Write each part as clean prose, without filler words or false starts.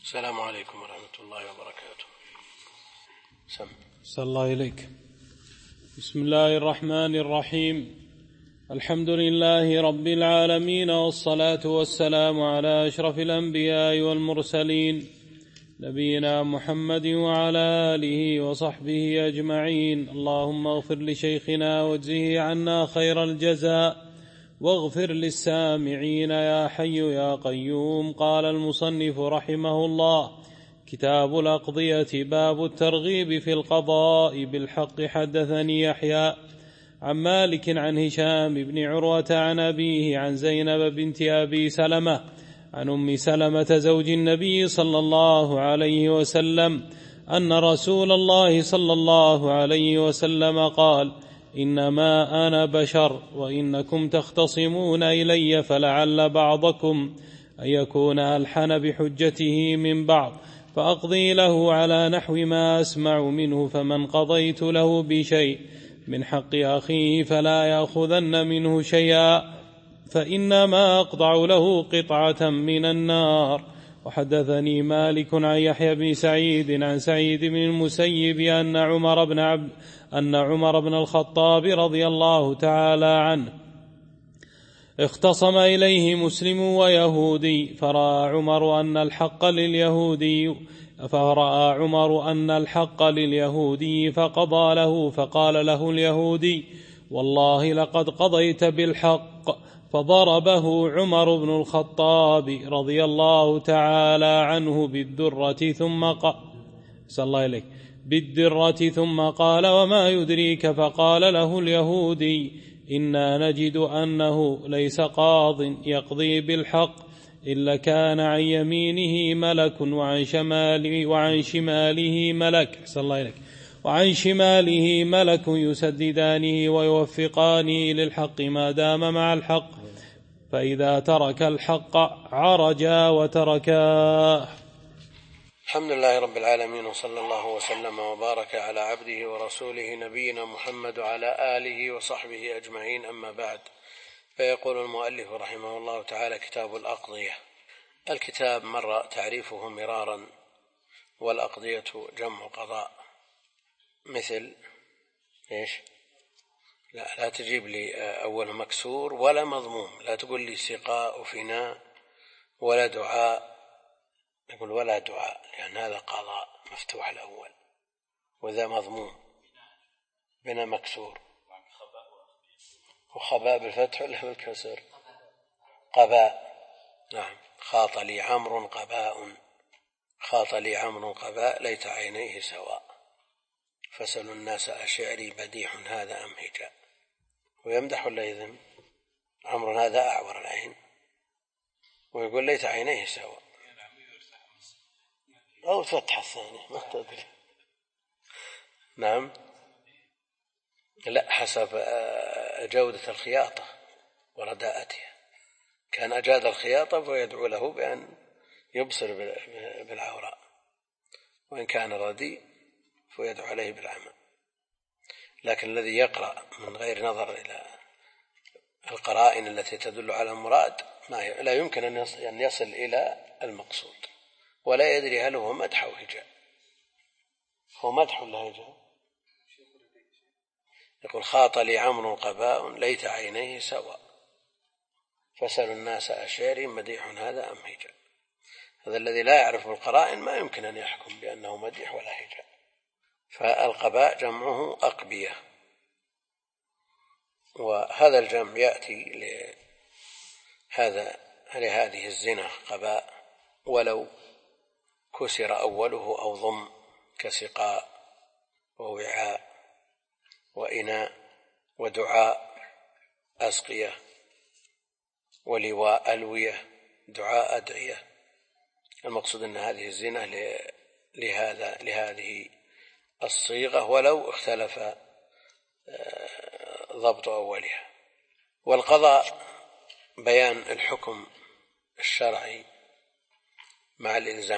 السلام عليكم ورحمة الله وبركاته. صلى الله إليك. بسم الله الرحمن الرحيم. الحمد لله رب العالمين، والصلاة والسلام على أشرف الأنبياء والمرسلين، نبينا محمد وعلى آله وصحبه أجمعين. اللهم اغفر لشيخنا واجزه عنا خير الجزاء، واغفر للسامعين يا حي يا قيوم. قال المصنف رحمه الله: كتاب الأقضية، باب الترغيب في القضاء بالحق. حدثني يحيى عن مالك عن هشام بن عروة عن أبيه عن زينب بنت أبي سلمة عن أم سلمة زوج النبي صلى الله عليه وسلم أن رسول الله صلى الله عليه وسلم قال: إنما أنا بشر وإنكم تختصمون إلي، فلعل بعضكم أن يكون ألحن بحجته من بعض، فأقضي له على نحو ما أسمع منه، فمن قضيت له بشيء من حق أخيه فلا يأخذن منه شيئا، فإنما أقطع له قطعة من النار. وحدثني مالك عن يحيى بن سعيد عن سعيد بن المسيب أن عمر بن الخطاب رضي الله تعالى عنه اختصم إليه مسلم ويهودي، فرأى عمر أن الحق لليهودي فقضى له، فقال له اليهودي: والله لقد قضيت بالحق. فضربه عمر بن الخطاب رضي الله تعالى عنه بالدرة ثم قال: وما يدريك؟ فقال له اليهودي: إنا نجد أنه ليس قاض يقضي بالحق إلا كان عن يمينه ملك وعن شماله ملك يسددانه ويوفقانه للحق ما دام مع الحق، فإذا ترك الحق عرجا وتركاه. الحمد لله رب العالمين، وصلى الله وسلم وبارك على عبده ورسوله نبينا محمد وعلى آله وصحبه أجمعين، أما بعد. فيقول المؤلف رحمه الله تعالى: كتاب الأقضية. الكتاب مر تعريفه مرارا، والأقضية جمع قضاء. مثل إيش؟ لا تجيب لي أول مكسور ولا مضموم، لا تقول لي سقاء وفناء ولا دعاء، نقول ولا دعاء، لأن هذا قضاء مفتوح الأول، وذا مضموم بنا مكسور. وخباء بالفتح ولا بالكسر؟ قباء. نعم. خاط لي عمرو قباء ليت عينيه سواء، فسل الناس أشعري بديح هذا أم هجاء. ويمدح ولا يذم؟ عمرو هذا أعور العين، ويقول ليت عينيه سواء، أو فتح الثاني ما تدري. نعم. لا، حسب جودة الخياطة ورداءتها. كان أجاد الخياطة فيدعو له بأن يبصر بالعوراء، وإن كان رديء فيدعو عليه بالعمى. لكن الذي يقرأ من غير نظر إلى القرائن التي تدل على المراد لا يمكن أن يصل إلى المقصود، ولا يدري هل هو مدح أو هجاء. هو مدح ولا هجاء؟ يقول: خاط لي عمرو قباء ليت عينيه سواء، فسل الناس أشعري مديح هذا أم هجاء. هذا الذي لا يعرف القرائن ما يمكن أن يحكم بأنه مديح ولا هجاء. فالقباء جمعه أقبية، وهذا الجمع يأتي لهذه الزنا قباء، ولو كسر أوله أو ضم، كسقاء ووعاء وإناء ودعاء أسقية، ولواء ألوية، دعاء أدعية. المقصود أن هذه الزنا لهذه الصيغة، ولو اختلف ضبط أولها. والقضاء بيان الحكم الشرعي مع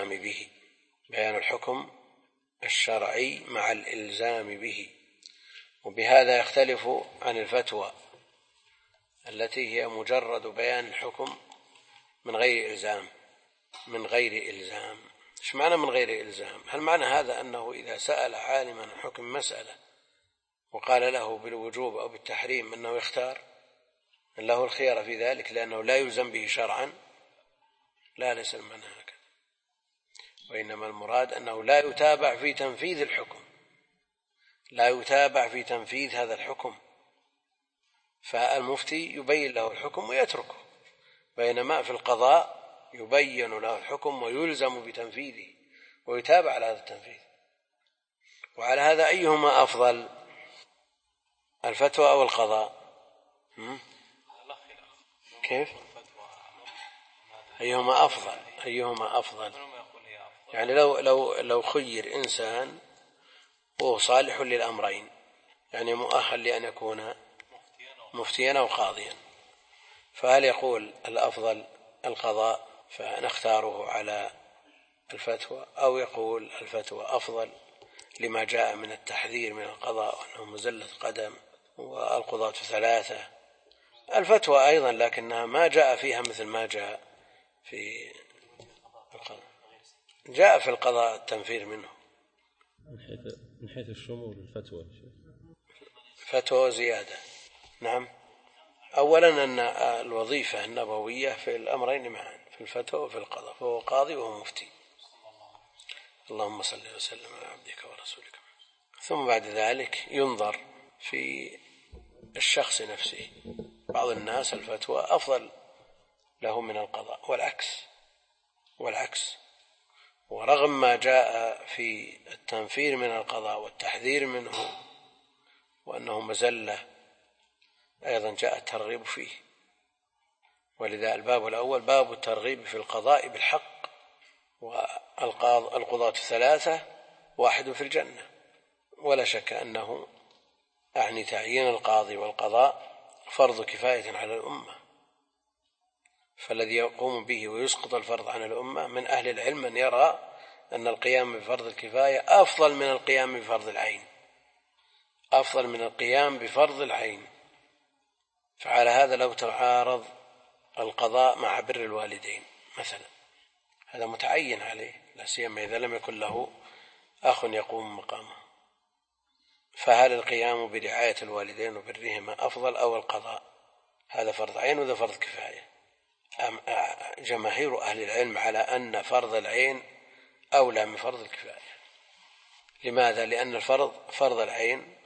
الإلزام به، وبهذا يختلف عن الفتوى التي هي مجرد بيان الحكم من غير إلزام. إيش معنى من غير إلزام؟ هل معنى هذا أنه إذا سأل عالما عن حكم مسألة وقال له بالوجوب أو بالتحريم أنه يختار أن له الخيار في ذلك لأنه لا يلزم به شرعا؟ لا، ليس المعنى هكذا، وإنما المراد أنه لا يتابع في تنفيذ الحكم، لا يتابع في تنفيذ هذا الحكم، فالمفتي يبين له الحكم ويتركه، بينما في القضاء يبين له الحكم ويلزم بتنفيذه ويتابع على هذا التنفيذ. وعلى هذا أيهما أفضل، الفتوى أو القضاء؟ كيف؟ أيهما أفضل؟ أيهما أفضل؟ يعني لو خير إنسان وهو صالح للأمرين، يعني مؤهل لأن يكون مفتيا أو قاضيا، فهل يقول الأفضل القضاء فنختاره على الفتوى، أو يقول الفتوى أفضل لما جاء من التحذير من القضاء وأنه مزلة قدم والقضاة 3؟ الفتوى أيضا، لكنها ما جاء فيها مثل ما جاء في القضاء. جاء في القضاء التنفير منه من حيث الشمول الفتوى فتوى زيادة. نعم، أولا أن الوظيفة النبوية في الأمرين معا، في الفتوى وفي القضاء، فهو قاضي وهو مفتي. اللهم صل وسلم على عبدك ورسولك. ثم بعد ذلك ينظر في الشخص نفسه، بعض الناس الفتوى أفضل له من القضاء والعكس، ورغم ما جاء في التنفير من القضاء والتحذير منه وأنه مزلة، أيضا جاء الترغيب فيه. ولذا الباب الأول باب الترغيب في القضاء بالحق، والقضاة 3 واحد في الجنة. ولا شك أنه أعني تعيين القاضي والقضاء فرض كفاية على الأمة، فالذي يقوم به ويسقط الفرض عن الأمة من أهل العلم من يرى أن القيام بفرض الكفاية أفضل من القيام بفرض العين، أفضل من القيام بفرض العين. فعلى هذا لو تعارض القضاء مع بر الوالدين مثلا، هذا متعين عليه، لا سيما إذا لم يكن له أخ يقوم مقامه، فهل القيام برعاية الوالدين وبرهما أفضل أو القضاء؟ هذا فرض عين وذا فرض كفاية. جماهير أهل العلم على أن فرض العين أولى من فرض الكفاية. لماذا؟ لأن فرض العين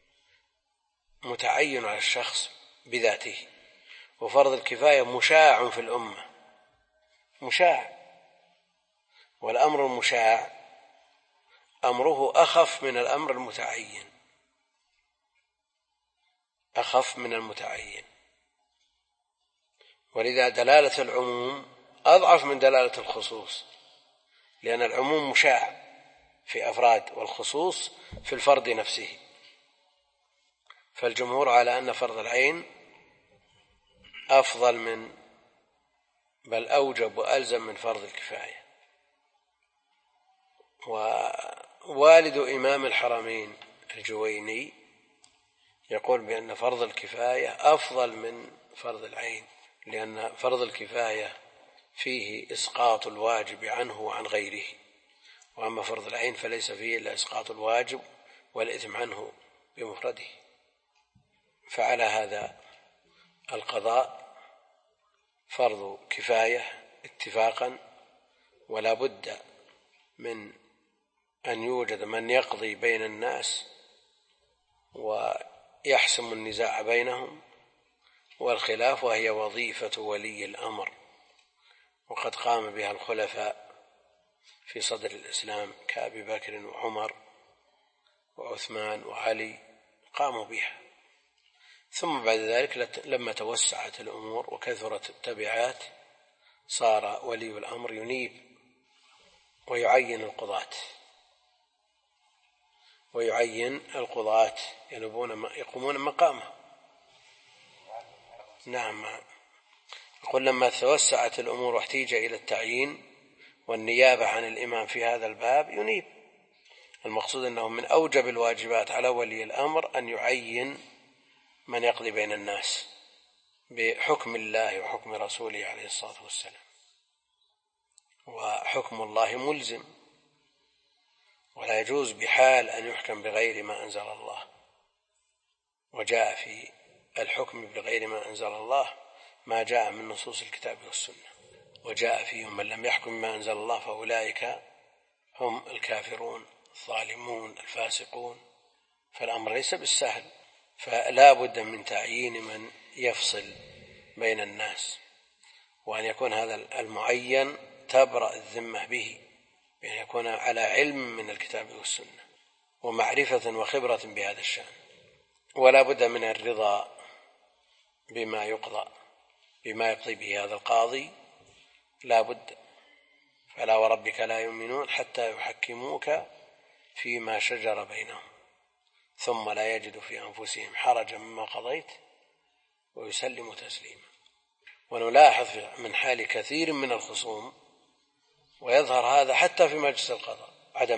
متعين على الشخص بذاته، وفرض الكفاية مشاع في الأمة، مشاع، والأمر المشاع أمره أخف من الأمر المتعين، أخف من المتعين. ولذا دلالة العموم أضعف من دلالة الخصوص، لأن العموم مشاع في أفراد والخصوص في الفرد نفسه. فالجمهور على أن فرض العين أفضل من، بل أوجب وألزم من فرض الكفاية. ووالد إمام الحرمين الجويني يقول بأن فرض الكفاية أفضل من فرض العين، لأن فرض الكفاية فيه إسقاط الواجب عنه وعن غيره، وأما فرض العين فليس فيه إلا إسقاط الواجب والإثم عنه بمفرده. فعلى هذا القضاء فرض كفاية اتفاقا، ولا بد من أن يوجد من يقضي بين الناس ويحسم النزاع بينهم، والخلاف وهي وظيفة ولي الأمر، وقد قام بها الخلفاء في صدر الإسلام كأبي بكر وعمر وعثمان وعلي، قاموا بها. ثم بعد ذلك لما توسعت الأمور وكثرت التبعات صار ولي الأمر ينيب ويعين القضاة يقومون مقامه. نعم، يقول لما توسعت الأمور واحتيج إلى التعيين والنيابة عن الإمام في هذا الباب ينيب. المقصود أنه من أوجب الواجبات على ولي الأمر أن يعين من يقضي بين الناس بحكم الله وحكم رسوله عليه الصلاة والسلام، وحكم الله ملزم ولا يجوز بحال أن يحكم بغير ما أنزل الله. وجاء في الحكم بغير ما أنزل الله ما جاء من نصوص الكتاب والسنة، وجاء فيهم من لم يحكم بما أنزل الله فأولئك هم الكافرون الظالمون الفاسقون. فالأمر ليس بالسهل، فلا بد من تعيين من يفصل بين الناس، وأن يكون هذا المعين تبرأ الذمة به، بأن يكون على علم من الكتاب والسنة ومعرفة وخبرة بهذا الشأن. ولا بد من الرضا بما يقضي به هذا القاضي، لا بد. فلا وربك لا يؤمنون حتى يحكموك فيما شجر بينهم ثم لا يجدوا في أنفسهم حرجا مما قضيت ويسلموا تسليما. ونلاحظ من حال كثير من الخصوم، ويظهر هذا حتى في مجلس القضاء،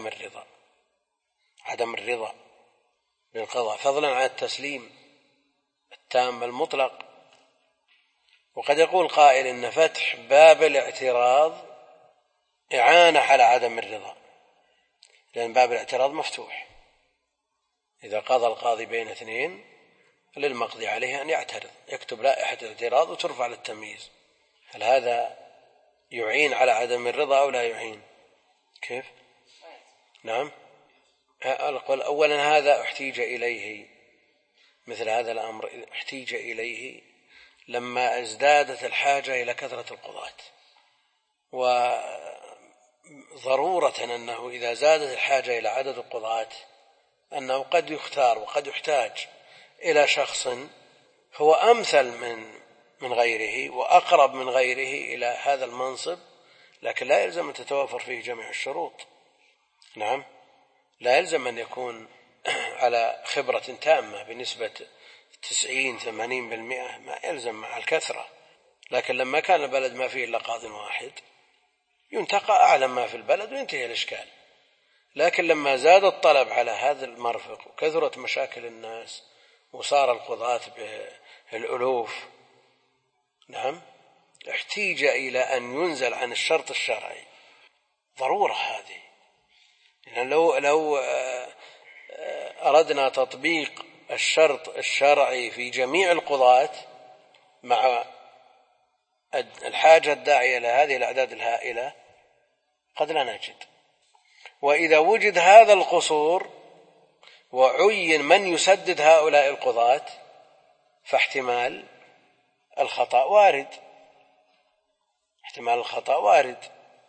عدم الرضا بالقضاء، فضلا عن التسليم التام المطلق. وقد يقول قائل إن فتح باب الاعتراض إعانة على عدم الرضا، لأن باب الاعتراض مفتوح. إذا قضى القاضي بين اثنين للمقضي عليه أن يعترض، يكتب لائحة الاعتراض وترفع للتمييز. هل هذا يعين على عدم الرضا أو لا يعين؟ كيف؟ نعم. أولا هذا احتيج إليه، مثل هذا الأمر احتيج إليه لما ازدادت الحاجة إلى كثرة القضاة، وضرورة أنه إذا زادت الحاجة إلى عدد القضاة أنه قد يختار وقد يحتاج إلى شخص هو أمثل من غيره وأقرب من غيره إلى هذا المنصب، لكن لا يلزم أن تتوافر فيه جميع الشروط. نعم، لا يلزم أن يكون على خبرة تامة بنسبة 90-80%، ما يلزم مع الكثرة. لكن لما كان البلد ما فيه إلا قاض واحد ينتقى أعلم ما في البلد وينتهي الإشكال. لكن لما زاد الطلب على هذا المرفق وكثرت مشاكل الناس وصار القضاة بالألوف، نعم، احتيج إلى أن ينزل عن الشرط الشرعي، ضرورة هذه. يعني لو أردنا تطبيق الشرط الشرعي في جميع القضاة مع الحاجة الداعية إلى هذه الأعداد الهائلة قد لا نجد. وإذا وجد هذا القصور وعين من يسدد هؤلاء القضاة فاحتمال الخطأ وارد،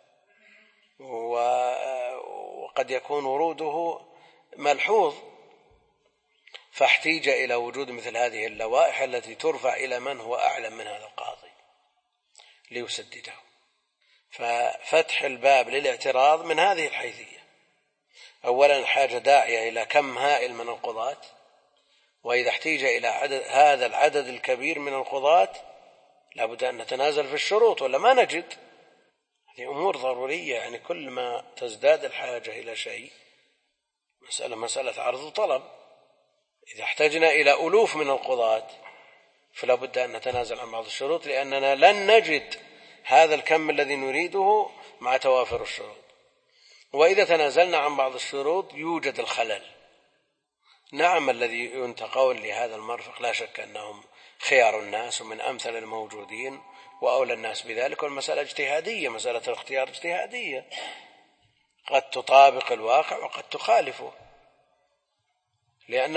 وقد يكون وروده ملحوظ، فاحتيج إلى وجود مثل هذه اللوائح التي ترفع إلى من هو أعلم من هذا القاضي ليسدده. ففتح الباب للاعتراض من هذه الحيثية: أولا الحاجة داعية إلى كم هائل من القضاة، وإذا احتيج إلى هذا العدد الكبير من القضاة لابد أن نتنازل في الشروط ولا ما نجد. هذه أمور ضرورية، يعني كل ما تزداد الحاجة إلى شيء مسألة عرض وطلب. إذا احتجنا إلى ألوف من القضاة فلا بد أن نتنازل عن بعض الشروط، لأننا لن نجد هذا الكم الذي نريده مع توافر الشروط. وإذا تنازلنا عن بعض الشروط يوجد الخلل. نعم، الذي ينتقون لهذا المرفق لا شك أنهم خيار الناس ومن أمثل الموجودين وأولى الناس بذلك، والمسألة اجتهادية، مسألة الاختيار اجتهادية، قد تطابق الواقع وقد تخالفه، لأن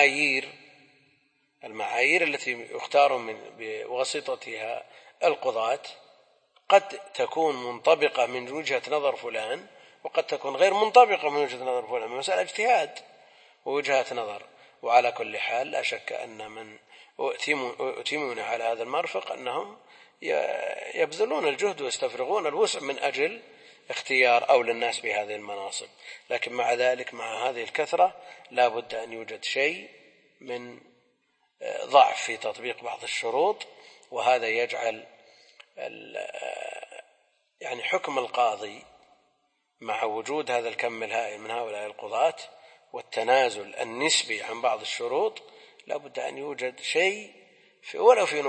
المعايير التي يختار بواسطتها القضاة قد تكون منطبقة من وجهة نظر فلان وقد تكون غير منطبقة من وجهة نظر فلان، مسألة اجتهاد ووجهة نظر. وعلى كل حال لا شك أن من يؤتمون على هذا المرفق أنهم يبذلون الجهد ويستفرغون الوسع من أجل اختيار أولى الناس بهذه المناصب. لكن مع ذلك، مع هذه الكثرة، لا بد أن يوجد شيء من ضعف في تطبيق بعض الشروط، وهذا يجعل يعني حكم القاضي مع وجود هذا الكم الهائل من هؤلاء القضاة والتنازل النسبي عن بعض الشروط لا بد أن يوجد شيء ولو في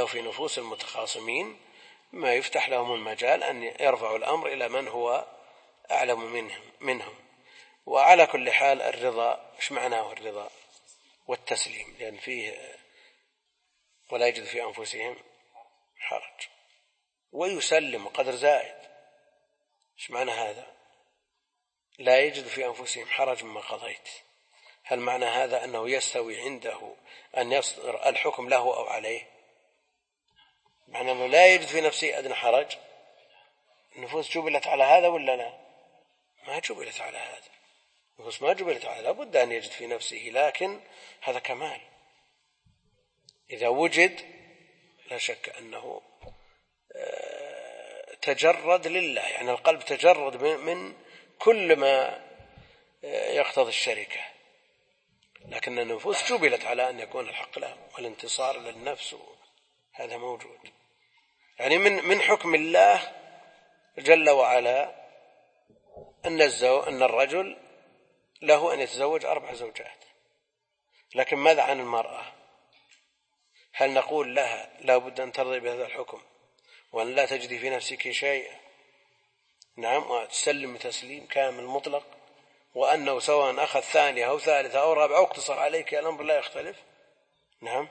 نفوس المتخاصمين ما يفتح لهم المجال أن يرفعوا الأمر إلى من هو أعلم منهم. وعلى كل حال الرضا إيش معناه الرضا والتسليم؟ لأن فيه ولا يجد في أنفسهم حرج، ويسلم قدر زائد. إيش معنى هذا؟ لا يجد في أنفسهم حرج مما قضيت. هل معنى هذا أنه يستوي عنده أن يصدر الحكم له أو عليه؟ معنى أنه لا يجد في نفسه أدنى حرج. النفوس جبلت على هذا ولا لا؟ ما جبلت على هذا. النفوس ما جبلت على هذا، لابد أن يجد في نفسه، لكن هذا كمال. إذا وجد لا شك أنه تجرد لله، يعني القلب تجرد من كل ما يقتضي الشركة. لكن النفوس جبلت على أن يكون الحق له والانتصار للنفس، هذا موجود. يعني من حكم الله جل وعلا أن الرجل له أن يتزوج 4 زوجات. لكن ماذا عن المرأة؟ هل نقول لها لا بد أن ترضي بهذا الحكم وأن لا تجدي في نفسك شيئا؟ نعم، وتسلم تسليم كامل مطلق، وأنه سواء أخذ ثانية أو ثالثة أو رابعة أو اقتصر عليك الأمر لا يختلف. نعم،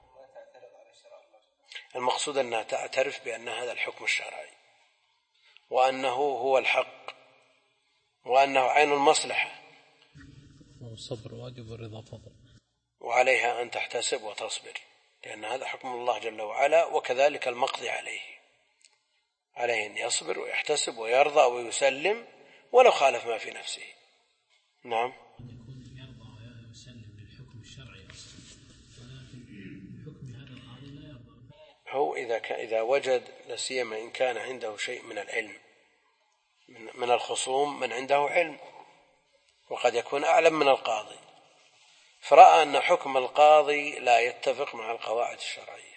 المقصود أنها تعترف بأن هذا الحكم الشرعي، وأنه هو الحق، وأنه عين المصلحة، والصبر واجب والرضا فضل، وعليها أن تحتسب وتصبر، لأن هذا حكم الله جل وعلا. وكذلك المقضي عليه أن يصبر ويحتسب ويرضى ويسلم ولو خالف ما في نفسه. نعم، يرضى ويسلم بالحكم الشرعي أصلا، ولكن بحكم هذا القاضي لا يرضى. هو إذا وجد، لسيما إن كان عنده شيء من العلم، من الخصوم من عنده علم وقد يكون أعلم من القاضي، فرأى أن حكم القاضي لا يتفق مع القواعد الشرعية،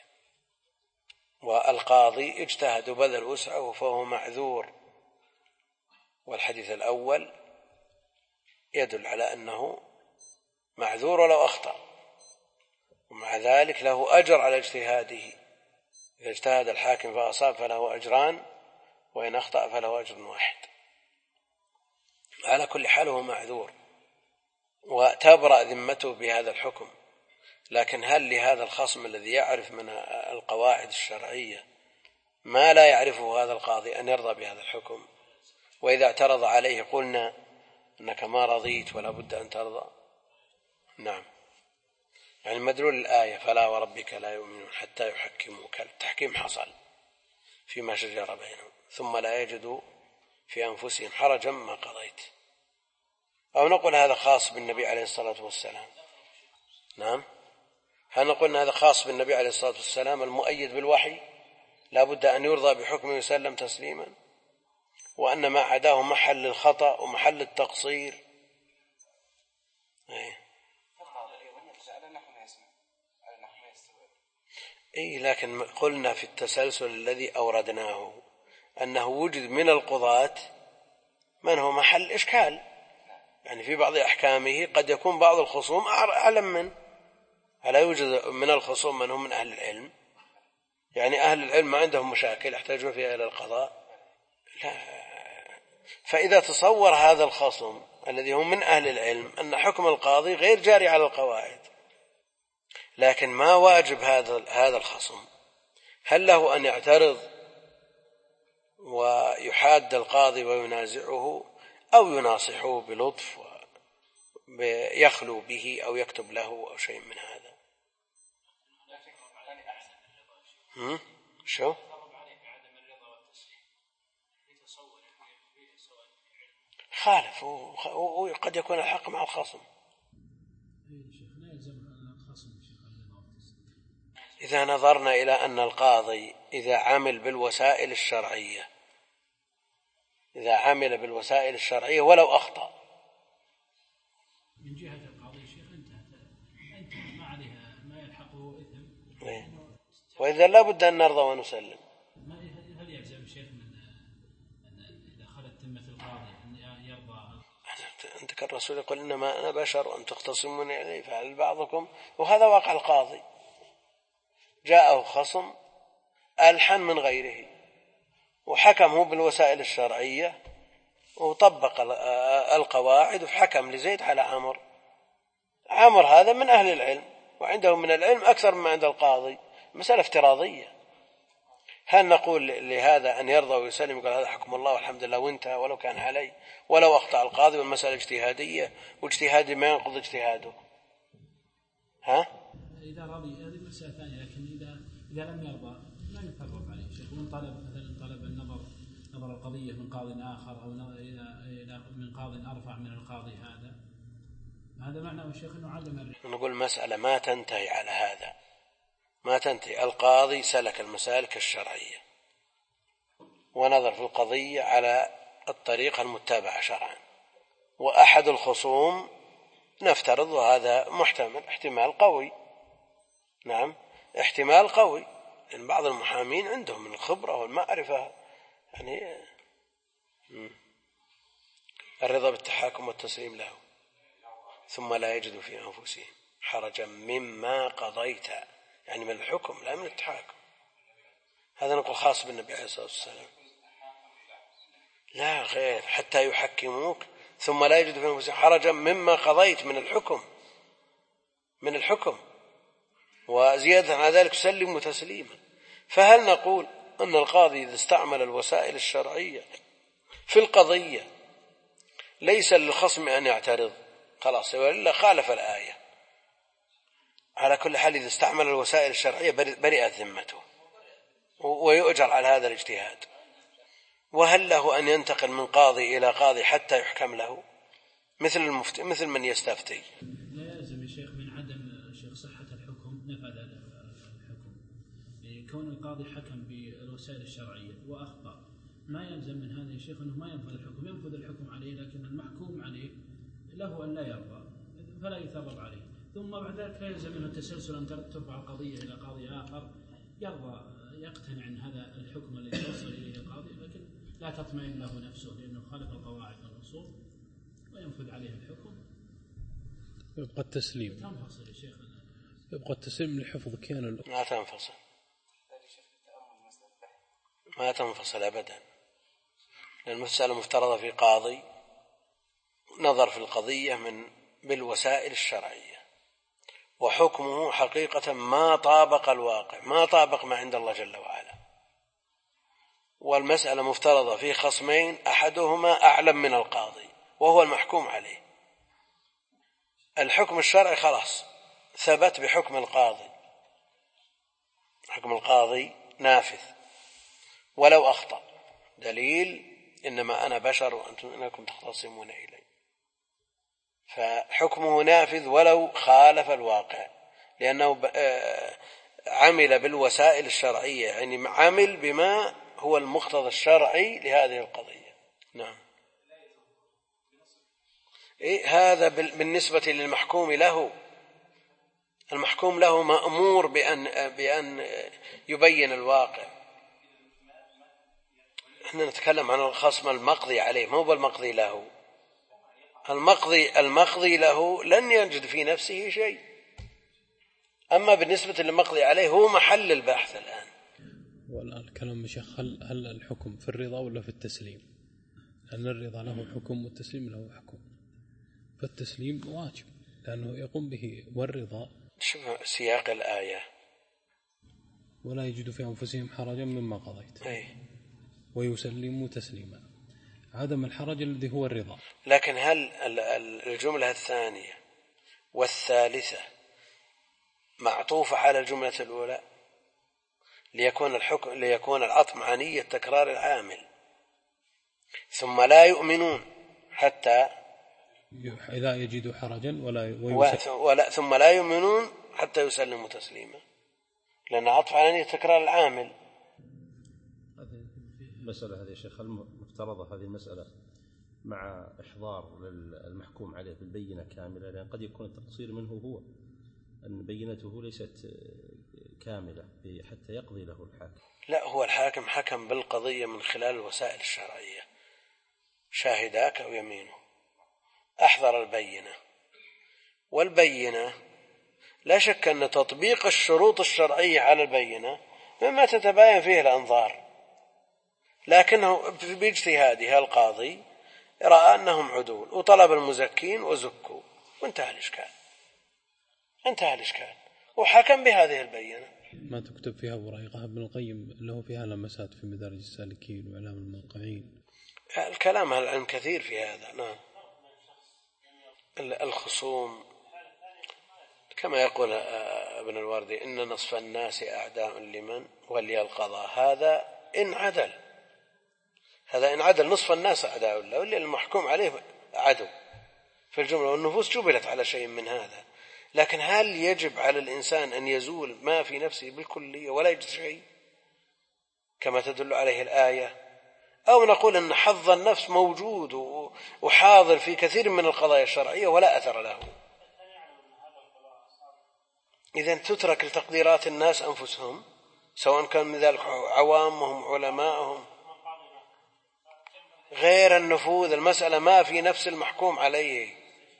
والقاضي اجتهد وبذل وسعه فهو معذور. والحديث الأول يدل على أنه معذور ولو أخطأ، ومع ذلك له أجر على اجتهاده. إذا اجتهد الحاكم فأصاب فله أجران، وإن أخطأ فله أجر واحد. على كل حال هو معذور وتبرأ ذمته بهذا الحكم. لكن هل لهذا الخصم الذي يعرف من القواعد الشرعية ما لا يعرفه هذا القاضي أن يرضى بهذا الحكم؟ وإذا اعترض عليه قلنا أنك ما رضيت ولا بد أن ترضى. نعم، يعني مدلول الآية فلا وربك لا يؤمنون حتى يحكموك، التحكيم حصل فيما شجر بينهم ثم لا يجدوا في أنفسهم حرجا ما قضيت. أو نقول هذا خاص بالنبي عليه الصلاة والسلام. نعم، هل نقول أن هذا خاص بالنبي عليه الصلاة والسلام المؤيد بالوحي، لا بد أن يرضى بحكم يسلم تسليما، وأن ما عداه محل الخطأ ومحل التقصير. لكن قلنا في التسلسل الذي أوردناه أنه وجد من القضاة من هو محل إشكال، يعني في بعض أحكامه قد يكون بعض الخصوم أعلم منه. ألا يوجد من الخصوم من هم من أهل العلم؟ يعني أهل العلم ما عندهم مشاكل يحتاجون فيها إلى القضاء؟ لا. فإذا تصور هذا الخصم الذي هم من أهل العلم أن حكم القاضي غير جاري على القواعد، لكن ما واجب هذا الخصم، هل له أن يعترض ويحاد القاضي وينازعه، أو يناصحه بلطف يخلو به أو يكتب له أو شيء من هذا؟ شو خالف، وقد يكون الحق مع الخصم. إذا نظرنا إلى أن القاضي إذا عمل بالوسائل الشرعية ولو أخطأ، من جهة القاضي شيخ انتهى ما عليها ما يلحقه إثم. وإذا لا بد أن نرضى ونسلم. هل يلزم شيخ من إذا خلت تمة القاضي أن يرضى؟ أنت كالرسول يقول إنما أنا بشر وأن تختصمون إلي فهل بعضكم، وهذا واقع القاضي. جاءه خصم ألحن من غيره وحكمه بالوسائل الشرعية وطبق القواعد وحكم لزيد على عمرو. عمرو هذا من أهل العلم وعنده من العلم أكثر مما عند القاضي، مسألة افتراضية. هل نقول لهذا أن يرضى ويسلم يقول هذا حكم الله والحمد لله وانتهى ولو كان علي، ولو أخطأ القاضي والمسألة اجتهادية واجتهادي ما ينقض اجتهاده؟ إذا رضي هذه مسألة ثانية، لكن إذا لم يرضى لا يفرض عليه شيء. ومن طلب نظر القضية من قاض آخر أو من قاض أرفع من القاضي، هذا معناه الشيخ أنه عدم الرضا. نقول مسألة ما تنتهي على هذا، ما تنتهي. القاضي سلك المسالك الشرعية ونظر في القضية على الطريقة المتبعة شرعا، وأحد الخصوم نفترض وهذا محتمل، احتمال قوي، نعم احتمال قوي، لأن بعض المحامين عندهم من الخبرة والمعرفة يعني الرضا بالتحاكم والتسليم له، ثم لا يجد في أنفسهم حرجا مما قضيت، يعني من الحكم لا من التحاكم. هذا نقول خاص بالنبي عليه الصلاة والسلام، لا غير، حتى يحكموك ثم لا يجد في أنفسهم حرجا مما قضيت من الحكم، وزيادة على ذلك سلموا تسليما. فهل نقول أن القاضي إذا استعمل الوسائل الشرعية في القضية ليس للخصم أن يعترض خلاص وإلا خالف الآية؟ على كل حال إذا استعمل الوسائل الشرعية برئت ذمته ويؤجر على هذا الاجتهاد. وهل له أن ينتقل من قاضي إلى قاضي حتى يحكم له مثل المفتي، مثل من يستفتي؟ لا يلزم يا شيخ من عدم صحة الحكم نفذ الحكم. كون القاضي حكم بالوسائل الشرعية وأخطأ ما يلزم من هذا يا شيخ أنه ما ينفذ الحكم، ينفذ الحكم عليه، لكن المحكوم عليه له أن لا يرضى فلا يثرب عليه. ثم بعد ذلك لا يلزم منه التسلسل أن ترفع القضية إلى قاضي آخر يرضى يقتنع عن هذا الحكم الذي توصل إليه القاضي، لكن لا تطمئن له نفسه لأنه خالف القواعد والأصول وينفذ عليه الحكم. يبقى التسليم تنفصل يا شيخ، يبقى التسليم لحفظ كيان ما تنفصل، ما تنفصل أبدا، لأن المسألة مفترضة في قاضي نظر في القضية بالوسائل الشرعية، وحكمه حقيقة ما طابق الواقع، ما طابق ما عند الله جل وعلا. والمسألة مفترضة في خصمين أحدهما أعلم من القاضي وهو المحكوم عليه. الحكم الشرعي خلاص ثبت بحكم القاضي، حكم القاضي نافذ ولو أخطأ، دليل إنما أنا بشر وأنتم إنكم تختصمون إلي، فحكمه نافذ ولو خالف الواقع، لأنه عمل بالوسائل الشرعية، يعني عمل بما هو المقتضى الشرعي لهذه القضية. نعم هذا بالنسبة للمحكوم له. المحكوم له مأمور بأن يبين الواقع. احنا نتكلم عن الخصم المقضي عليه مو بالمقضي له. المقضي له لن يجد في نفسه شيء، أما بالنسبة للمقضي عليه هو محل البحث الآن. والآن الكلام يا شيخ هل الحكم في الرضا ولا في التسليم؟ لأن الرضا له حكم والتسليم له حكم، فالتسليم واجب لأنه يقوم به، والرضا شوف سياق الآية ولا يجد في أنفسهم حرجا مما قضيت ويسلموا تسليما، عدم الحرج الذي هو الرضا. لكن هل الجملة الثانية والثالثة معطوفة على الجملة الأولى ليكون العطف عنية تكرار العامل؟ ثم لا يؤمنون حتى إذا يجدوا حرجا ثم لا يؤمنون حتى يسلموا تسليما، لأن عطف عنية تكرار العامل. المسألة هذه يا شيخ المفترضة هذه المسألة مع إحضار للمحكوم عليه بالبينة كاملة، لأن قد يكون التقصير منه هو أن بينته ليست كاملة حتى يقضي له الحاكم. لا، هو الحاكم حكم بالقضية من خلال الوسائل الشرعية، شاهداك أو يمينه، أحضر البينة، والبينة لا شك أن تطبيق الشروط الشرعية على البينة مما تتباين فيه الأنظار، لكنه باجتهاده القاضي رأى أنهم عدول وطلب المزكين وزكوا وانتهى الإشكال وحكم بهذه البينة. ما تكتب فيها ورقة ابن القيم له فيها لمسات في مدارج السالكين وإعلام الموقعين. الكلام العلم كثير في هذا. نعم. الخصوم كما يقول ابن الوردي إن نصف الناس أعداء لمن ولي القضاء. هذا إن عدل نصف الناس أعداء له واللي المحكوم عليه عدو في الجملة، والنفوس جبلت على شيء من هذا. لكن هل يجب على الإنسان أن يزول ما في نفسه بالكلية ولا يجد شيء كما تدل عليه الآية، أو نقول أن حظ النفس موجود وحاضر في كثير من القضايا الشرعية ولا أثر له؟ إذن تترك لتقديرات الناس أنفسهم، سواء كان من ذلك عوامهم علماءهم غير النفوذ. المسألة ما في نفس المحكوم عليه.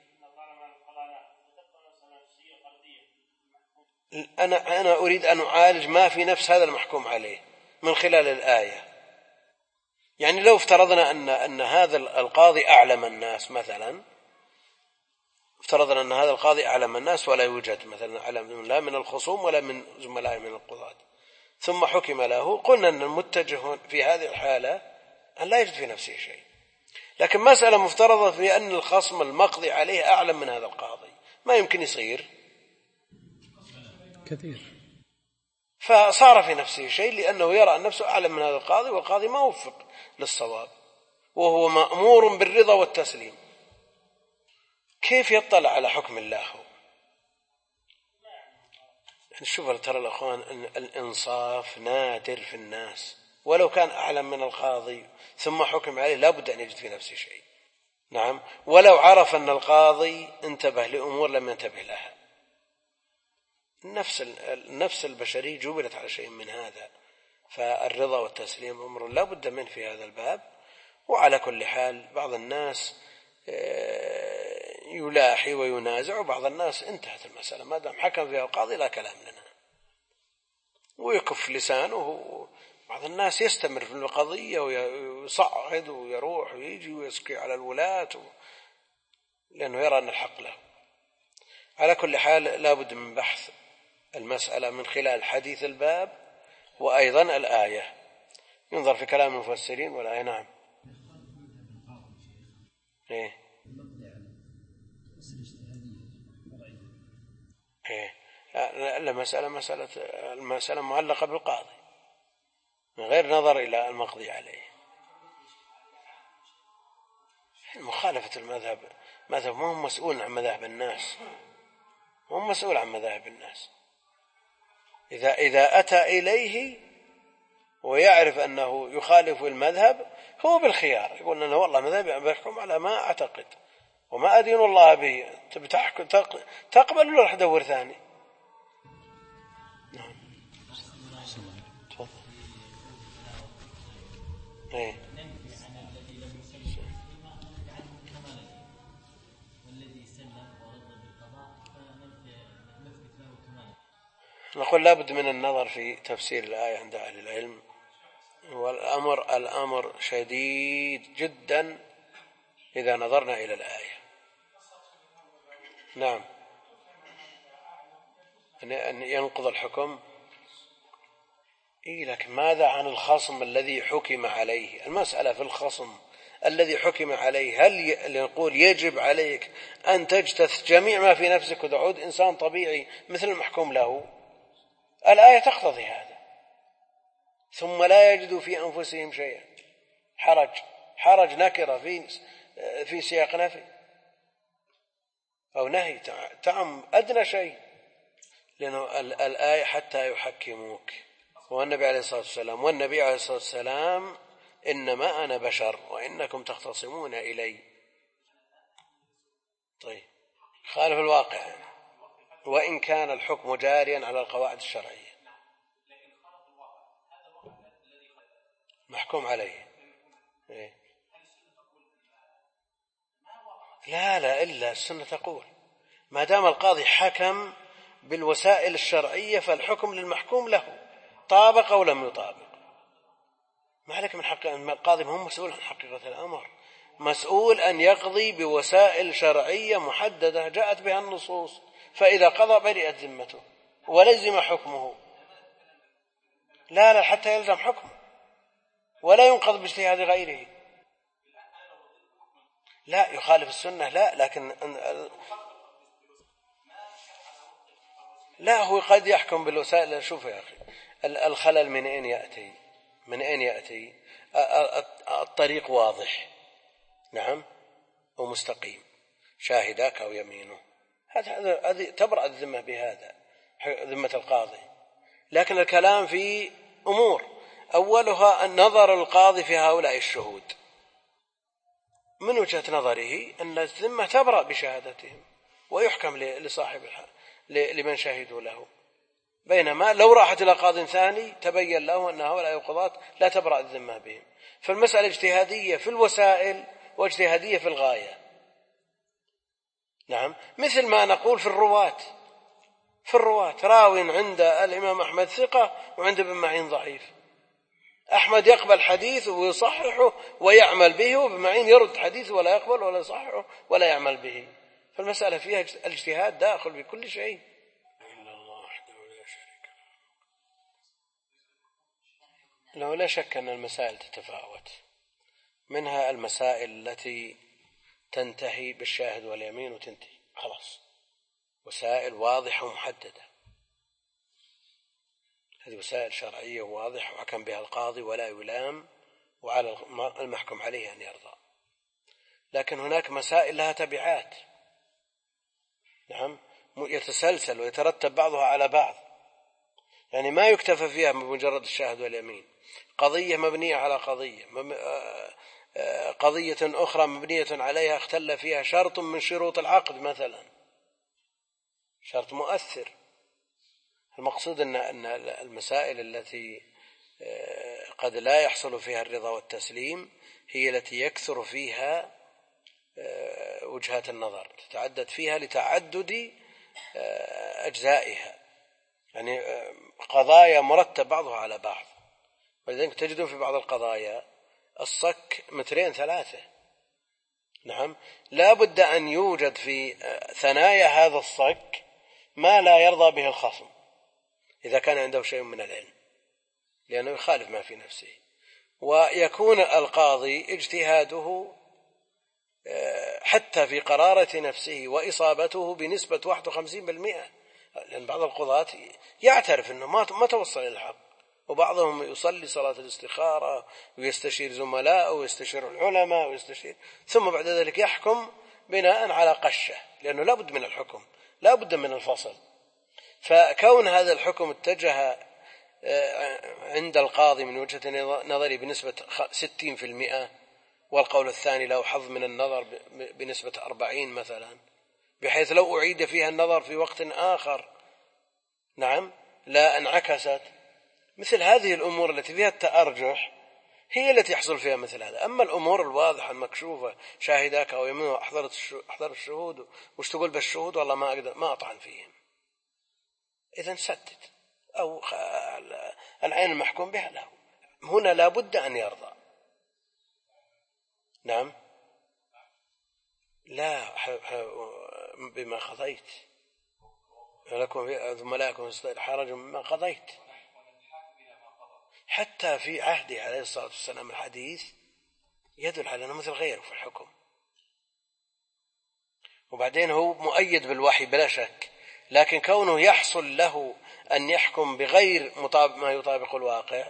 أنا أريد أن أعالج ما في نفس هذا المحكوم عليه من خلال الآية. يعني لو افترضنا أن هذا القاضي أعلم الناس مثلا، افترضنا أن هذا القاضي أعلم الناس ولا يوجد مثلا علم لا من الخصوم ولا من زملائه من القضاة، ثم حكم له، قلنا أن المتجه في هذه الحالة أن لا يجد في نفسه شيء. لكن مسألة مفترضة في أن الخصم المقضي عليه أعلم من هذا القاضي، ما يمكن يصير كثير، فصار في نفسه شيء لأنه يرى أن نفسه أعلم من هذا القاضي، والقاضي ما وفق للصواب وهو مأمور بالرضا والتسليم. كيف يطلع على حكم الله؟ شوف ترى الأخوان أن الإنصاف نادر في الناس، ولو كان أعلم من القاضي ثم حكم عليه لا بد أن يجد في نفسه شيء. نعم، ولو عرف أن القاضي انتبه لأمور لم ينتبه لها. النفس البشرية جبلت على شيء من هذا، فالرضا والتسليم أمر لا بد منه في هذا الباب. وعلى كل حال بعض الناس يلاحي وينازع، وبعض الناس انتهت المسألة ما دام حكم فيها القاضي لا كلام لنا ويكف لسانه. بعض الناس يستمر في القضية ويصعد ويروح ويجي ويسقي على الولاة لأنه يرى أن الحق له. على كل حال لا بد من بحث المسألة من خلال حديث الباب وأيضا الآية، ينظر في كلام المفسرين والآية. نعم. المسألة معلقة بالقاضي من غير نظر إلى المقضي عليه. مخالفة المذهب ما هم مسؤول عن مذاهب الناس، هم مسؤول عن مذاهب الناس. إذا أتى إليه ويعرف أنه يخالف المذهب هو بالخيار، يقول أنه والله مذهبي بحكم على ما أعتقد وما أدين الله به، تقبل ولا راح تدور ثاني؟ نقول لابد من النظر في تفسير الآية عند أهل العلم، والأمر شديد جدا إذا نظرنا إلى الآية. نعم، أن ينقض الحكم. لكن ماذا عن الخصم الذي حكم عليه؟ المسألة في الخصم الذي حكم عليه، هل يقول يجب عليك أن تجتث جميع ما في نفسك وتعود إنسان طبيعي مثل المحكوم له؟ الآية تقتضي هذا. ثم لا يجدوا في أنفسهم شيئا، حرج نكرة في سياق نفي أو نهي، تعم أدنى شيء، لأنه الآية حتى يحكموك. والنبي عليه الصلاة والسلام إنما أنا بشر وإنكم تختصمون إلي. طيب، خالف الواقع وإن كان الحكم جاريا على القواعد الشرعية محكوم عليه. لا إلا السنة تقول ما دام القاضي حكم بالوسائل الشرعية فالحكم للمحكوم له، طابق أو لم يطابق. ما عليك من حق القاضي، هم مسؤول عن حقيقة الأمر. مسؤول أن يقضي بوسائل شرعية محددة جاءت بها النصوص، فإذا قضى برئت ذمته ولزم حكمه. لا حتى يلزم حكمه ولا ينقض باجتهاد غيره. لا يخالف السنة، لا، لكن لا، هو قد يحكم بالوسائل. شوف يا أخي، الخلل من أين يأتي؟ من أين يأتي؟ الطريق واضح، نعم، ومستقيم، شاهداك أو يمينه، هذه تبرأ الذمة بهذا، ذمة القاضي. لكن الكلام في أمور أولها النظر القاضي في هؤلاء الشهود، من وجهة نظره أن الذمة تبرأ بشهادتهم ويحكم لصاحب الحق لمن شهدوا له، بينما لو راحت إلى قاض ثاني تبين له أن هؤلاء القضاة لا تبرأ الذمة بهم. فالمسألة اجتهادية في الوسائل واجتهادية في الغاية. نعم، مثل ما نقول في الرواة راو عند الإمام أحمد ثقة وعند ابن معين ضعيف، أحمد يقبل حديثه ويصححه ويعمل به، وابن معين يرد حديثه ولا يقبل ولا يصححه ولا يعمل به. فالمسألة فيها الاجتهاد داخل بكل شيء. لا شك أن المسائل تتفاوت، منها المسائل التي تنتهي بالشاهد واليمين وتنتهي خلاص، وسائل واضحة ومحددة، هذه وسائل شرعية واضحة وحكم بها القاضي ولا يلام، وعلى المحكم عليه أن يرضى. لكن هناك مسائل لها تبعات، نعم، يتسلسل ويترتب بعضها على بعض، يعني ما يكتفى فيها بمجرد الشاهد واليمين. قضية مبنية على قضية أخرى مبنية عليها اختل فيها شرط من شروط العقد مثلا، شرط مؤثر. المقصود أن المسائل التي قد لا يحصل فيها الرضا والتسليم هي التي يكثر فيها وجهات النظر، تتعدد فيها لتعدد أجزائها، يعني قضايا مرتب بعضها على بعض. ولذلك تجدون في بعض القضايا الصك 2-3 متر، نعم، لا بد أن يوجد في ثنايا هذا الصك ما لا يرضى به الخصم إذا كان عنده شيء من العلم، لأنه يخالف ما في نفسه، ويكون القاضي اجتهاده حتى في قرارة نفسه وإصابته بنسبة 51%، لأن بعض القضاة يعترف أنه ما توصل إلى الحق، وبعضهم يصلي صلاة الاستخارة ويستشير زملاء ويستشير العلماء ثم بعد ذلك يحكم بناء على قشة، لأنه لا بد من الحكم، لا بد من الفصل. فكون هذا الحكم اتجه عند القاضي من وجهة نظري بنسبة 60%، والقول الثاني له حظ من النظر بنسبة 40 مثلا، بحيث لو أعيد فيها النظر في وقت آخر، نعم، لا انعكست. مثل هذه الأمور التي فيها التأرجح هي التي يحصل فيها مثل هذا. أما الأمور الواضحة المكشوفة، شاهداك أو يمين أحضر الشهود، وش تقول بالشهود؟ والله ما أقدر، ما أطعن فيهم. إذن سدد، أو العين المحكوم بها له، هنا لا بد أن يرضى. نعم، لا بما قضيت لكم ذملاءكم حرج مما قضيت. حتى في عهده عليه الصلاة والسلام الحديث يدل على أنه مثل غيره في الحكم. وبعدين هو مؤيد بالوحي بلا شك، لكن كونه يحصل له أن يحكم بغير ما يطابق الواقع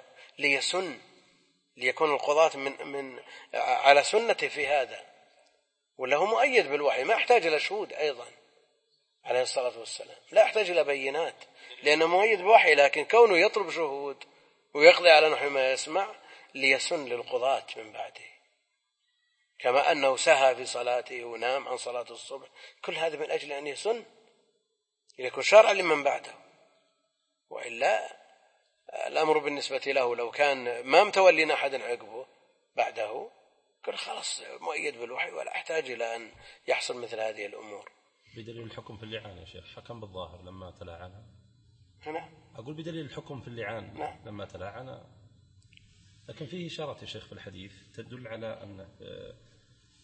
ليكون القضاة من على سنته في هذا، ولا هو مؤيد بالوحي، ما يحتاج إلى شهود أيضا عليه الصلاة والسلام، لا يحتاج إلى بينات لأنه مؤيد بالوحي، لكن كونه يطلب شهود ويقضي على نحو ما يسمع ليسن للقضاة من بعده، كما أنه سهى في صلاته ونام عن صلاة الصبح، كل هذا من أجل أن يسن يكون شرعا لمن بعده. وإلا الأمر بالنسبة له لو كان ما متولين أحد عقبه بعده كل خلاص مؤيد بالوحي ولا أحتاج إلى أن يحصل مثل هذه الأمور. بدليل الحكم في اللعان يا شيخ، حكم بالظاهر لما تلاعن. نعم، أقول بدليل الحكم في اللعان. نعم. لما تلاعن، لكن فيه إشارة يا شيخ في الحديث تدل على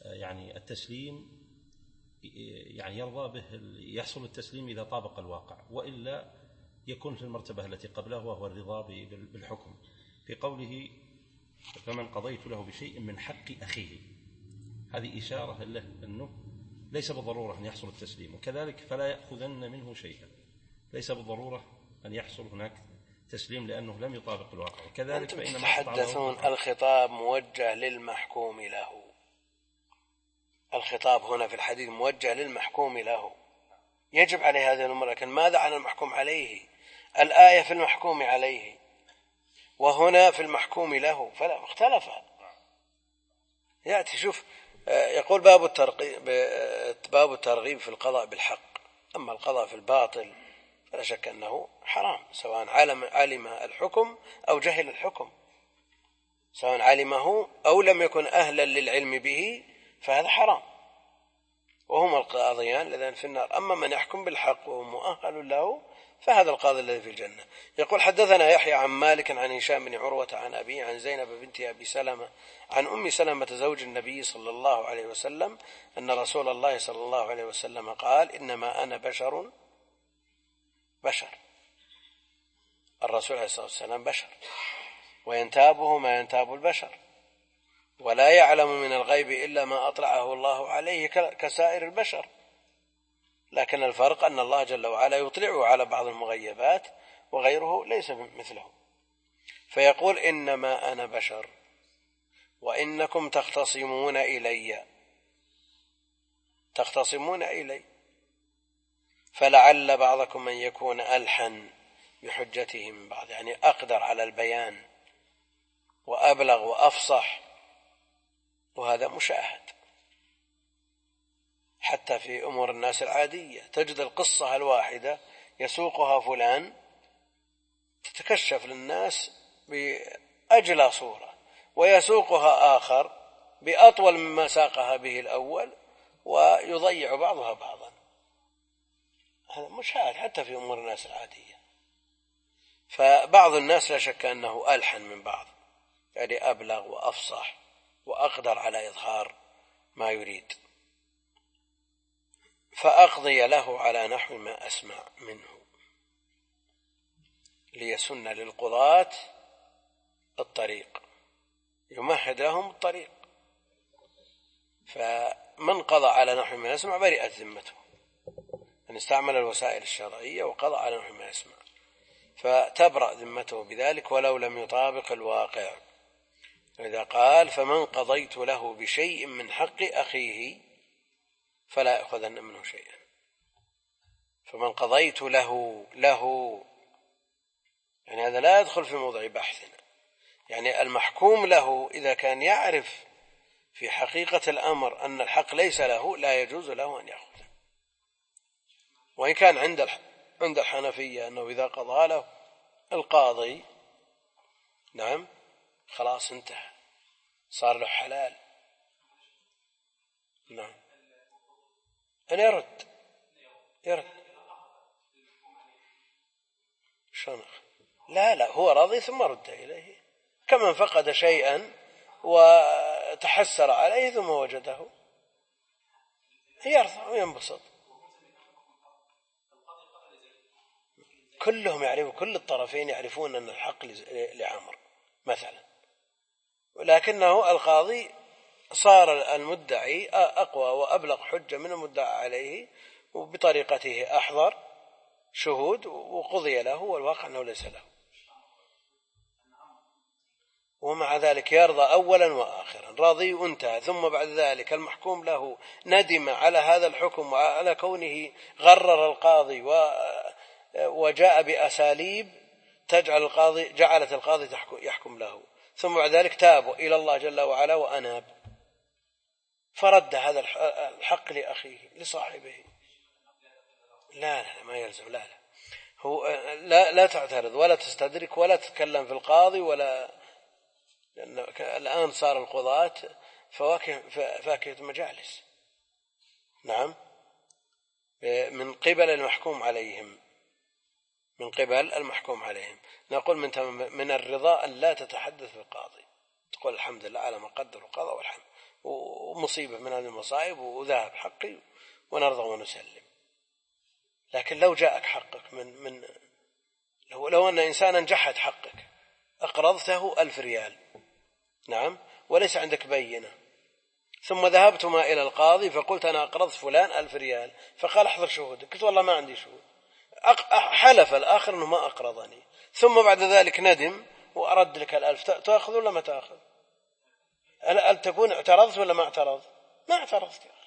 يعني التسليم يعني يرضى به، يحصل التسليم إذا طابق الواقع، وإلا يكون في المرتبة التي قبله وهو الرضا بالحكم. في قوله فمن قضيت له بشيء من حق أخيه، هذه إشارة له أنه ليس بالضرورة أن يحصل التسليم، وكذلك فلا يأخذن منه شيئا، ليس بالضرورة أن يحصل هناك تسليم لأنه لم يطابق الواقع. كذلك فإنما تتحدثون الخطاب موجه للمحكوم له، الخطاب هنا في الحديث موجه للمحكوم له، يجب عليه هذه الأمور، لكن ماذا عن المحكوم عليه؟ الآية في المحكوم عليه وهنا في المحكوم له، فلا مختلفة. يأتي شوف يقول باب الترغيب في القضاء بالحق، أما القضاء في الباطل فلا شك أنه حرام، سواء علم الحكم أو جهل الحكم، سواء علمه أو لم يكن أهلا للعلم به، فهذا حرام، وهما القاضيان الذين في النار. أما من يحكم بالحق وهو مؤهل له فهذا القاضي الذي في الجنة. يقول حدثنا يحيى عن مالك عن هشام بن عروة عن أبيه عن زينب بنت أبي سلمة عن أم سلمة زوج النبي صلى الله عليه وسلم أن رسول الله صلى الله عليه وسلم قال إنما أنا بشر. الرسول عليه الصلاة والسلام بشر، وينتابه ما ينتاب البشر، ولا يعلم من الغيب إلا ما أطلعه الله عليه كسائر البشر، لكن الفرق أن الله جل وعلا يطلعه على بعض المغيبات وغيره ليس مثله. فيقول إنما أنا بشر وإنكم تختصمون إلي، فلعل بعضكم من يكون ألحن بحجته من بعض، يعني أقدر على البيان وأبلغ وأفصح، وهذا مشاهد حتى في أمور الناس العادية، تجد القصة الواحدة يسوقها فلان تتكشف للناس بأجلى صورة، ويسوقها آخر بأطول مما ساقها به الأول، ويضيع بعضها بعضا. هذا مشاهد حتى في أمور الناس العادية. فبعض الناس لا شك أنه ألحن من بعض، يعني أبلغ وأفصح وأقدر على إظهار ما يريد، فأقضي له على نحو ما أسمع منه ليسن للقضاة الطريق، يمهد لهم الطريق. فمن قضى على نحو ما يسمع برئت ذمته، أن استعمل الوسائل الشرعية وقضى على نحو ما يسمع، فتبرأ ذمته بذلك ولو لم يطابق الواقع. إذا قال فمن قضيت له بشيء من حق أخيه فلا يأخذن منه شيئا، فمن قضيت له يعني هذا لا يدخل في موضع بحثنا، يعني المحكوم له إذا كان يعرف في حقيقة الأمر أن الحق ليس له لا يجوز له أن يأخذه. وإن كان عند الحنفية أنه إذا قضى له القاضي نعم خلاص انتهى، صار له حلال، نعم أن يرد شنخ لا هو راضي ثم رد إليه، كمن فقد شيئا وتحسر عليه ثم وجده يرضى وينبسط. كلهم يعرفون، كل الطرفين يعرفون أن الحق لعمر مثلا، ولكنه القاضي صار المدعي أقوى وأبلغ حجة من المدعى عليه، وبطريقته أحضر شهود وقضي له، والواقع أنه ليس له، ومع ذلك يرضى أولا وآخرا، راضي وانتهى. ثم بعد ذلك المحكوم له ندم على هذا الحكم وعلى كونه غرر القاضي وجاء بأساليب جعلت القاضي يحكم له، ثم بعد ذلك تاب إلى الله جل وعلا وأناب فرد هذا الحق لأخيه لصاحبه. لا ما يلزم، لا هو لا تعترض ولا تستدرك ولا تتكلم في القاضي، لأن الآن صار القضاة فاكهة مجالس، نعم، من قبل المحكوم عليهم، نقول من الرضا أن لا تتحدث بالقاضي، تقول الحمد لله على ما قدر وقضى والحمد، ومصيبة من هذه المصائب وذهب حقي ونرضى ونسلم. لكن لو جاءك حقك من لو أن إنسانا جحد حقك، أقرضته 1000 ريال، نعم، وليس عندك بينة، ثم ذهبتما إلى القاضي فقلت أنا أقرضت فلان 1000 ريال، فقال احضر شهودك، قلت والله ما عندي شهود، حلف الآخر أنه ما أقرضني، ثم بعد ذلك ندم وأرد لك 1000، تأخذ ولا ما تأخذ؟ هل تكون اعترضت ولا ما اعترضت؟ ما اعترضت يا أخي،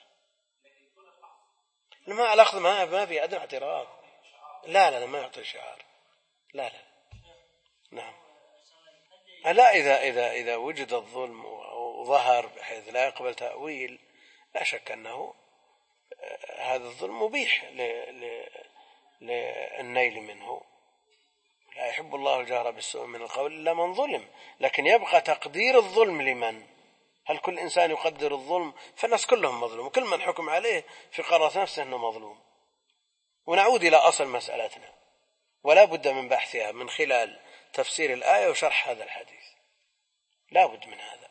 ما الأخذ ما في أدنى اعتراض. لا ما يعطي شعار، لا نعم. لا إذا وجد الظلم وظهر بحيث لا يقبل تأويل، لا شك أنه هذا الظلم مبيح للنيل منه. لا يحب الله الجهر بالسوء من القول إلا من ظلم، لكن يبقى تقدير الظلم لمن؟ هل كل إنسان يقدر الظلم؟ فالناس كلهم مظلوم، كل من حكم عليه في قرارة نفسه أنه مظلوم. ونعود إلى أصل مسألتنا، ولا بد من بحثها من خلال تفسير الآية وشرح هذا الحديث، لا بد من هذا.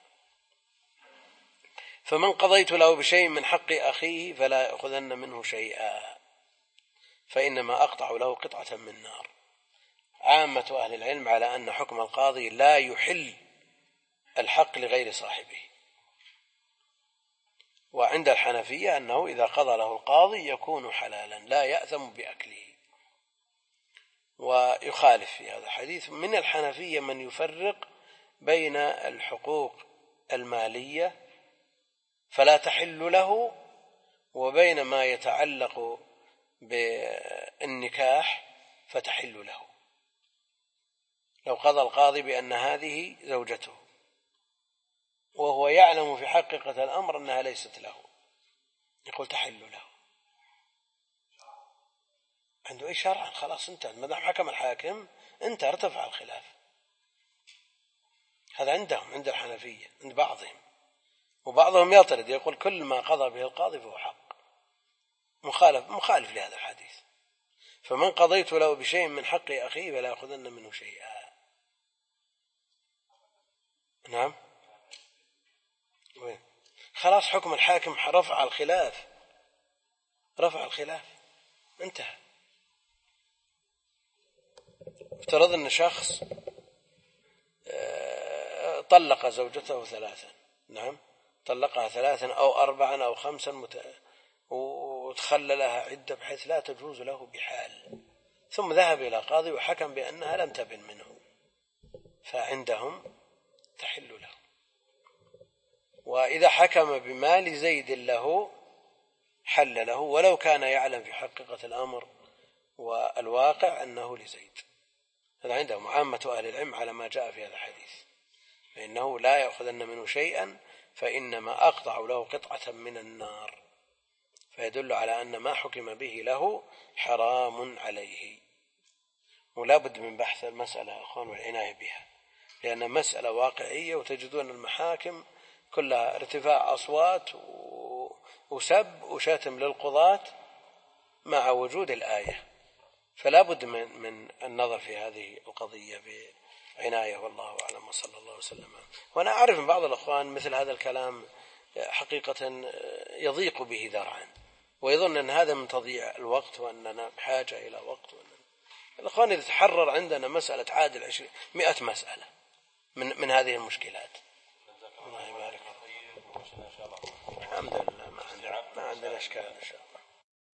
فمن قضيت له بشيء من حق أخيه فلا يأخذن منه شيئا فإنما أقطع له قطعة من نار. عامة أهل العلم على أن حكم القاضي لا يحل الحق لغير صاحبه، وعند الحنفية أنه إذا قضى له القاضي يكون حلالا لا يأثم بأكله. ويخالف في هذا الحديث من الحنفية من يفرق بين الحقوق المالية فلا تحل له وبين ما يتعلق بالنكاح فتحل له. لو قضى القاضي بأن هذه زوجته وهو يعلم في حقيقة الأمر أنها ليست له، يقول تحل له، عنده أي شرعا، خلاص انتهى، ما دام حكم الحاكم انت ارتفع الخلاف. هذا عندهم، عند الحنفية، عند بعضهم، وبعضهم يعترض يقول كل ما قضى به القاضي فهو حق، مخالف لهذا الحديث. فمن قضيت له بشيء من حق أخيه فلا يأخذن منه شيئا. نعم، خلاص حكم الحاكم رفع الخلاف، انتهى. افترض أن شخص طلق زوجته 3، نعم، طلقها 3 أو 4 أو 5 وتخلى لها عدة بحيث لا تجوز له بحال، ثم ذهب إلى قاضي وحكم بأنها لم تبن منه، فعندهم تحل له. وإذا حكم بمال زيد له حل له ولو كان يعلم في حقيقة الأمر والواقع أنه لزيد. هذا عندهم عامة أهل العلم على ما جاء في هذا الحديث، فإنه لا يأخذن منه شيئا فإنما أقطع له قطعة من النار، فيدل على أن ما حكم به له حرام عليه. ولا بد من بحث المسألة أخوان والعناية بها، لأن مسألة واقعية، وتجدون المحاكم كلها ارتفاع أصوات وسب وشتم للقضاة مع وجود الآية، فلا بد من النظر في هذه القضية بعناية. والله أعلم، وصلى الله وسلم. وأنا أعرف من بعض الأخوان مثل هذا الكلام حقيقة يضيق به ذرعا، ويظن أن هذا من تضييع الوقت وأننا بحاجة إلى وقت. الأخوان إذا تحرر عندنا مسألة عادل 100 مسألة من هذه المشكلات. الله يبارك. الحمد لله ما عندنا إشكال إن شاء الله.